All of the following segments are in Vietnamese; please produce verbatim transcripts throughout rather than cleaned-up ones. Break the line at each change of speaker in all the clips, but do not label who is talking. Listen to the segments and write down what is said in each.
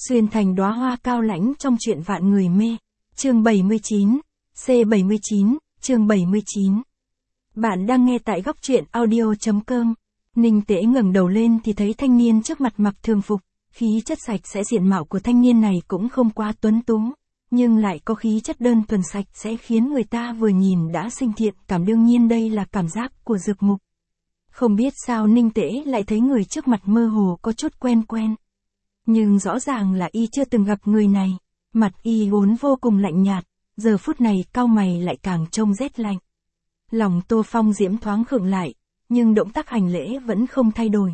Xuyên thành đóa hoa cao lãnh trong truyện vạn người mê. Chương bảy mươi chín, C bảy mươi chín, chương bảy mươi chín. Bạn đang nghe tại góc truyện audio.com. Ninh Tế ngẩng đầu lên thì thấy thanh niên trước mặt mặc thường phục, khí chất sạch sẽ, diện mạo của thanh niên này cũng không quá tuấn tú, nhưng lại có khí chất đơn thuần sạch sẽ khiến người ta vừa nhìn đã sinh thiện cảm, đương nhiên đây là cảm giác của Dược Mục. Không biết sao Ninh Tế lại thấy người trước mặt mơ hồ có chút quen quen. Nhưng rõ ràng là y chưa từng gặp người này, mặt y vốn vô cùng lạnh nhạt, giờ phút này cau mày lại càng trông rét lạnh. Lòng Tô Phong Diễm thoáng khựng lại, nhưng động tác hành lễ vẫn không thay đổi.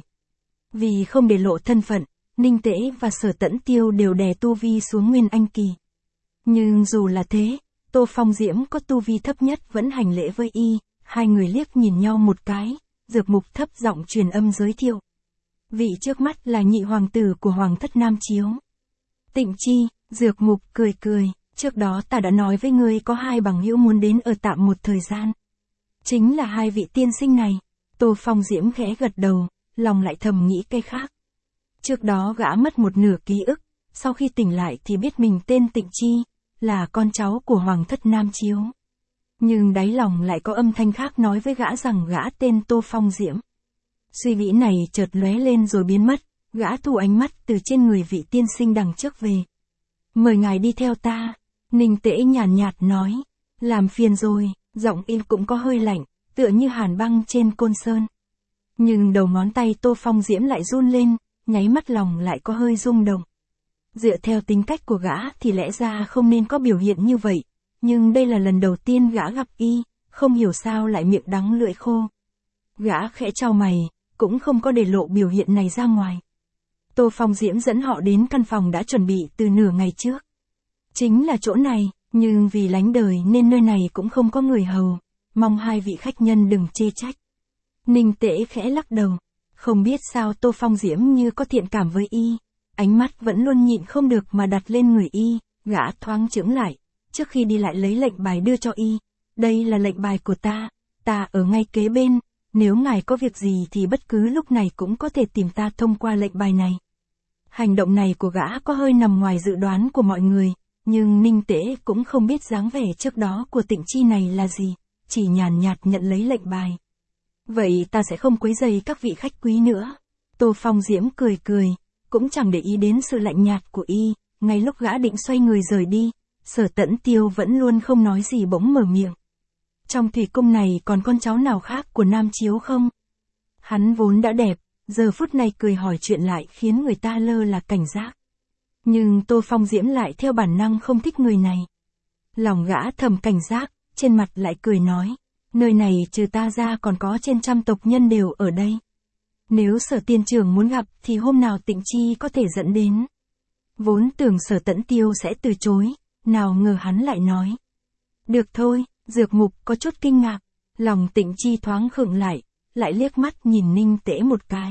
Vì không để lộ thân phận, Ninh Tế và Sở Tẫn Tiêu đều đè tu vi xuống Nguyên Anh kỳ. Nhưng dù là thế, Tô Phong Diễm có tu vi thấp nhất vẫn hành lễ với y, hai người liếc nhìn nhau một cái, Dược Mục thấp giọng truyền âm giới thiệu. Vị trước mắt là nhị hoàng tử của Hoàng thất Nam Chiếu. Tịnh Chi. Dược Mục cười cười, trước đó ta đã nói với ngươi có hai bằng hữu muốn đến ở tạm một thời gian. Chính là hai vị tiên sinh này. Tô Phong Diễm khẽ gật đầu, lòng lại thầm nghĩ cái khác. Trước đó gã mất một nửa ký ức, sau khi tỉnh lại thì biết mình tên Tịnh Chi, là con cháu của Hoàng thất Nam Chiếu. Nhưng đáy lòng lại có âm thanh khác nói với gã rằng gã tên Tô Phong Diễm. Suy nghĩ này chợt lóe lên rồi biến mất, gã thu ánh mắt từ trên người vị tiên sinh đằng trước về. Mời ngài đi theo ta. Ninh Tế nhàn nhạt nói. Làm phiền rồi, giọng y cũng có hơi lạnh, tựa như hàn băng trên côn sơn. Nhưng đầu ngón tay Tô Phong Diễm lại run lên, nháy mắt lòng lại có hơi rung động. Dựa theo tính cách của gã thì lẽ ra không nên có biểu hiện như vậy, nhưng đây là lần đầu tiên gã gặp y, không hiểu sao lại miệng đắng lưỡi khô. Gã khẽ chau mày, cũng không có để lộ biểu hiện này ra ngoài. Tô Phong Diễm dẫn họ đến căn phòng đã chuẩn bị từ nửa ngày trước. Chính là chỗ này, nhưng vì lánh đời nên nơi này cũng không có người hầu, mong hai vị khách nhân đừng chê trách. Ninh Tế khẽ lắc đầu, không biết sao Tô Phong Diễm như có thiện cảm với y, ánh mắt vẫn luôn nhịn không được mà đặt lên người y, gã thoáng chững lại, trước khi đi lại lấy lệnh bài đưa cho y. Đây là lệnh bài của ta, ta ở ngay kế bên. Nếu ngài có việc gì thì bất cứ lúc này cũng có thể tìm ta thông qua lệnh bài này. Hành động này của gã có hơi nằm ngoài dự đoán của mọi người, nhưng Ninh Tế cũng không biết dáng vẻ trước đó của Tịnh Chi này là gì, chỉ nhàn nhạt nhận lấy lệnh bài. Vậy ta sẽ không quấy rầy các vị khách quý nữa. Tô Phong Diễm cười cười, cũng chẳng để ý đến sự lạnh nhạt của y, ngay lúc gã định xoay người rời đi, Sở Tẫn Tiêu vẫn luôn không nói gì bỗng mở miệng. Trong thủy cung này còn con cháu nào khác của Nam Chiếu không? Hắn vốn đã đẹp, giờ phút này cười hỏi chuyện lại khiến người ta lơ là cảnh giác. Nhưng Tô Phong Diễm lại theo bản năng không thích người này. Lòng gã thầm cảnh giác, trên mặt lại cười nói, nơi này trừ ta ra còn có trên trăm tộc nhân đều ở đây. Nếu Sở tiên trưởng muốn gặp thì hôm nào Tịnh Chi có thể dẫn đến. Vốn tưởng Sở Tẫn Tiêu sẽ từ chối, nào ngờ hắn lại nói. Được thôi. Dược Mục có chút kinh ngạc, lòng Tịnh Chi thoáng khựng lại, lại liếc mắt nhìn Ninh Tế một cái.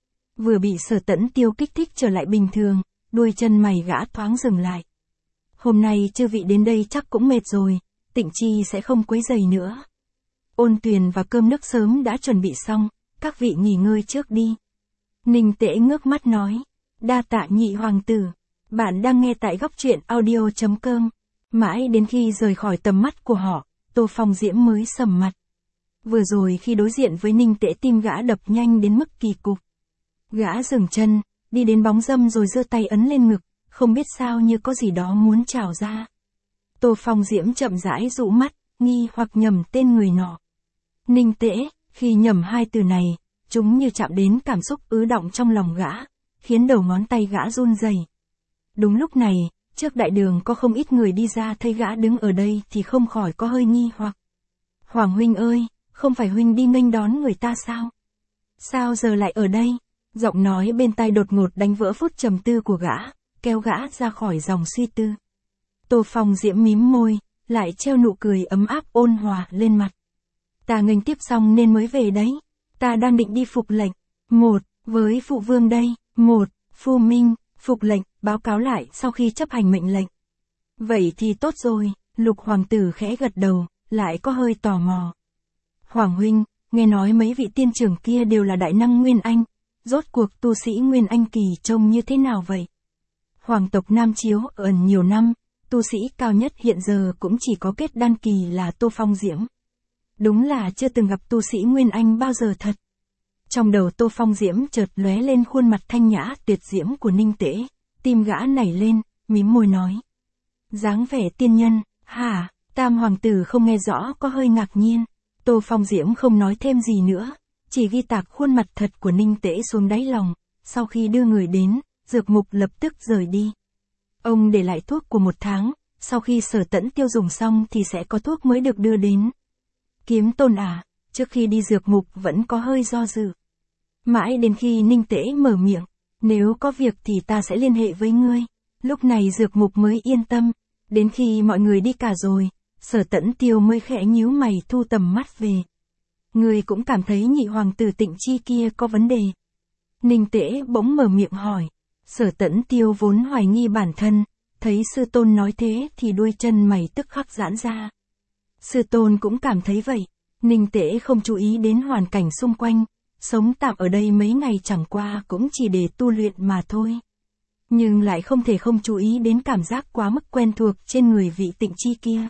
Vừa bị Sở Tẫn Tiêu kích thích trở lại bình thường, đuôi chân mày gã thoáng dừng lại. Hôm nay chư vị đến đây chắc cũng mệt rồi, Tịnh Chi sẽ không quấy rầy nữa. Ôn tuyền và cơm nước sớm đã chuẩn bị xong, các vị nghỉ ngơi trước đi. Ninh Tế ngước mắt nói, đa tạ nhị hoàng tử. Bạn đang nghe tại góc truyện audio.com. Mãi đến khi rời khỏi tầm mắt của họ, Tô Phong Diễm mới sầm mặt. Vừa rồi khi đối diện với Ninh Tế tim gã đập nhanh đến mức kỳ cục. Gã dừng chân, đi đến bóng râm rồi giơ tay ấn lên ngực, không biết sao như có gì đó muốn trào ra. Tô Phong Diễm chậm rãi dụ mắt, nghi hoặc nhầm tên người nọ. Ninh Tế, khi nhầm hai từ này, chúng như chạm đến cảm xúc ứ động trong lòng gã, khiến đầu ngón tay gã run rẩy. Đúng lúc này, trước đại đường có không ít người đi ra thấy gã đứng ở đây thì không khỏi có hơi nghi hoặc. Hoàng huynh ơi, không phải huynh đi nghênh đón người ta sao? Sao giờ lại ở đây? Giọng nói bên tai đột ngột đánh vỡ phút trầm tư của gã, kéo gã ra khỏi dòng suy tư. Tô Phong Diễm mím môi, lại treo nụ cười ấm áp ôn hòa lên mặt. Ta nghênh tiếp xong nên mới về đấy. Ta đang định đi phục lệnh. Một, với phụ vương đây. Một, Phu Minh, phục lệnh, báo cáo lại sau khi chấp hành mệnh lệnh. Vậy thì tốt rồi, Lục hoàng tử khẽ gật đầu, lại có hơi tò mò. Hoàng huynh, nghe nói mấy vị tiên trưởng kia đều là đại năng Nguyên Anh, rốt cuộc tu sĩ Nguyên Anh kỳ trông như thế nào vậy? Hoàng tộc Nam Chiếu ẩn nhiều năm, tu sĩ cao nhất hiện giờ cũng chỉ có kết đan kỳ là Tô Phong Diễm. Đúng là chưa từng gặp tu sĩ Nguyên Anh bao giờ thật. Trong đầu Tô Phong Diễm chợt lóe lên khuôn mặt thanh nhã tuyệt diễm của Ninh Tễ, tim gã nảy lên, mím môi nói. Dáng vẻ tiên nhân, hả? Tam hoàng tử không nghe rõ có hơi ngạc nhiên. Tô Phong Diễm không nói thêm gì nữa, chỉ ghi tạc khuôn mặt thật của Ninh Tễ xuống đáy lòng. Sau khi đưa người đến, Dược Mục lập tức rời đi. Ông để lại thuốc của một tháng, sau khi Sở Tẫn tiêu dùng xong thì sẽ có thuốc mới được đưa đến. Kiếm Tôn à, trước khi đi Dược Mục vẫn có hơi do dự. Mãi đến khi Ninh Tễ mở miệng, nếu có việc thì ta sẽ liên hệ với ngươi. Lúc này Dược Mục mới yên tâm, đến khi mọi người đi cả rồi, Sở Tẫn tiêu mới khẽ nhíu mày thu tầm mắt về. Ngươi cũng cảm thấy nhị hoàng tử Tịnh Chi kia có vấn đề. Ninh Tễ bỗng mở miệng hỏi. Sở Tẫn tiêu vốn hoài nghi bản thân, thấy sư tôn nói thế thì đuôi chân mày tức khắc giãn ra. Sư tôn cũng cảm thấy vậy. Ninh Tễ không chú ý đến hoàn cảnh xung quanh, sống tạm ở đây mấy ngày chẳng qua cũng chỉ để tu luyện mà thôi. Nhưng lại không thể không chú ý đến cảm giác quá mức quen thuộc trên người vị Tịnh Chi kia.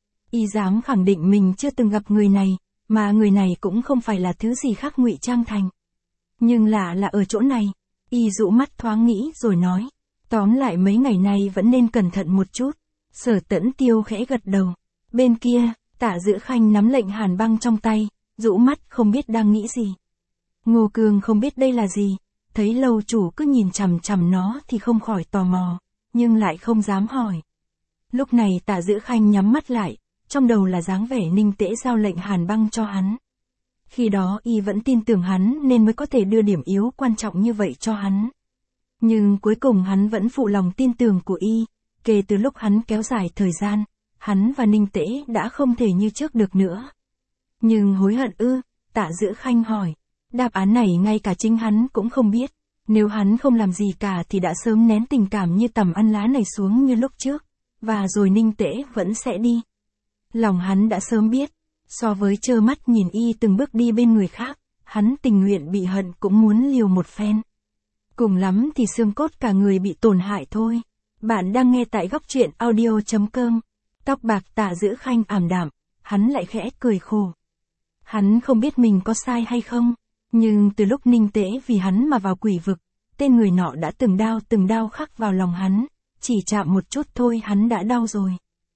Y dám khẳng định mình chưa từng gặp người này, mà người này cũng không phải là thứ gì khác ngụy trang thành. Nhưng lạ là ở chỗ này. Y dụ mắt thoáng nghĩ rồi nói. Tóm lại mấy ngày nay vẫn nên cẩn thận một chút. Sở Tẫn tiêu khẽ gật đầu. Bên kia, Tạ Dữ Khanh nắm lệnh hàn băng trong tay, dụ mắt không biết đang nghĩ gì. Ngô Cương không biết đây là gì, thấy lâu chủ cứ nhìn chằm chằm nó thì không khỏi tò mò, nhưng lại không dám hỏi. Lúc này Tạ Dữ Khanh nhắm mắt lại, trong đầu là dáng vẻ Ninh Tễ giao lệnh hàn băng cho hắn. Khi đó y vẫn tin tưởng hắn nên mới có thể đưa điểm yếu quan trọng như vậy cho hắn. Nhưng cuối cùng hắn vẫn phụ lòng tin tưởng của y, kể từ lúc hắn kéo dài thời gian, hắn và Ninh Tễ đã không thể như trước được nữa. Nhưng hối hận ư? Tạ Dữ Khanh hỏi. Đáp án này ngay cả chính hắn cũng không biết. Nếu hắn không làm gì cả thì đã sớm nén tình cảm như tầm ăn lá này xuống như lúc trước, và rồi Ninh Tễ vẫn sẽ đi. Lòng hắn đã sớm biết, so với trơ mắt nhìn y từng bước đi bên người khác, hắn tình nguyện bị hận cũng muốn liều một phen. Cùng lắm thì xương cốt cả người bị tổn hại thôi. Bạn đang nghe tại góc truyện audio chấm com. Tóc bạc Tạ Dữ Khanh ảm đạm, hắn lại khẽ cười khổ. Hắn không biết mình có sai hay không, nhưng từ lúc Ninh Tễ vì hắn mà vào quỷ vực, tên người nọ đã từng đao từng đao khắc vào lòng hắn, chỉ chạm một chút thôi hắn đã đau rồi.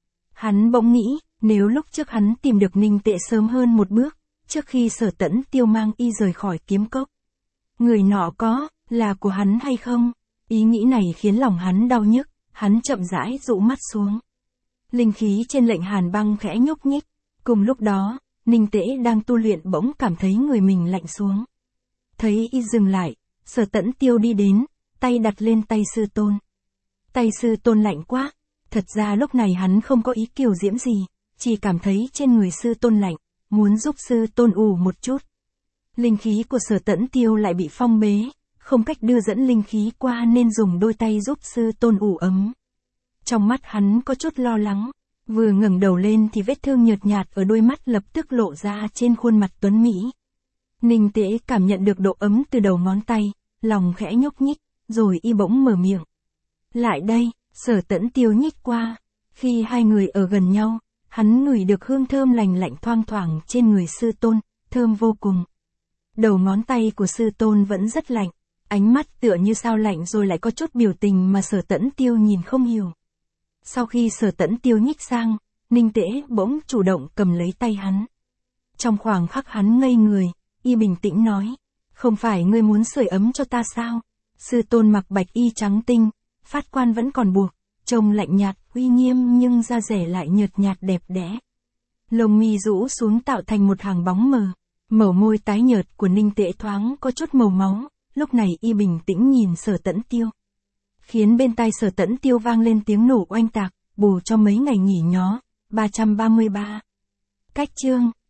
Hắn bỗng nghĩ, nếu lúc trước hắn tìm được Ninh Tễ sớm hơn một bước, trước khi Sở Tẫn tiêu mang y rời khỏi kiếm cốc, người nọ có là của hắn hay không? Ý nghĩ này khiến lòng hắn đau nhức, hắn chậm rãi dụ mắt xuống. Linh khí trên lệnh hàn băng khẽ nhúc nhích, cùng lúc đó, Ninh Tễ đang tu luyện bỗng cảm thấy người mình lạnh xuống. Thấy y dừng lại, Sở Tẫn tiêu đi đến, tay đặt lên tay sư tôn. Tay sư tôn lạnh quá, thật ra lúc này hắn không có ý kiều diễm gì, chỉ cảm thấy trên người sư tôn lạnh, muốn giúp sư tôn ủ một chút. Linh khí của Sở Tẫn tiêu lại bị phong bế, không cách đưa dẫn linh khí qua nên dùng đôi tay giúp sư tôn ủ ấm. Trong mắt hắn có chút lo lắng, vừa ngẩng đầu lên thì vết thương nhợt nhạt ở đôi mắt lập tức lộ ra trên khuôn mặt tuấn mỹ. Ninh Tễ cảm nhận được độ ấm từ đầu ngón tay, lòng khẽ nhúc nhích, rồi y bỗng mở miệng. Lại đây, Sở Tẫn tiêu nhích qua, khi hai người ở gần nhau, hắn ngửi được hương thơm lành lạnh thoang thoảng trên người sư tôn, thơm vô cùng. Đầu ngón tay của sư tôn vẫn rất lạnh, ánh mắt tựa như sao lạnh rồi lại có chút biểu tình mà Sở Tẫn tiêu nhìn không hiểu. Sau khi Sở Tẫn tiêu nhích sang, Ninh Tễ bỗng chủ động cầm lấy tay hắn. Trong khoảng khắc hắn ngây người, y bình tĩnh nói, không phải ngươi muốn sưởi ấm cho ta sao? Sư tôn mặc bạch y trắng tinh, phát quan vẫn còn buộc, trông lạnh nhạt, uy nghiêm nhưng da rẻ lại nhợt nhạt đẹp đẽ. Lông mi rũ xuống tạo thành một hàng bóng mờ, mẩu môi tái nhợt của Ninh Tễ thoáng có chút màu máu, lúc này y bình tĩnh nhìn Sở Tẫn tiêu. Khiến bên tai Sở Tẫn tiêu vang lên tiếng nổ oanh tạc, bù cho mấy ngày nghỉ nhó. ba trăm ba mươi ba. Cách chương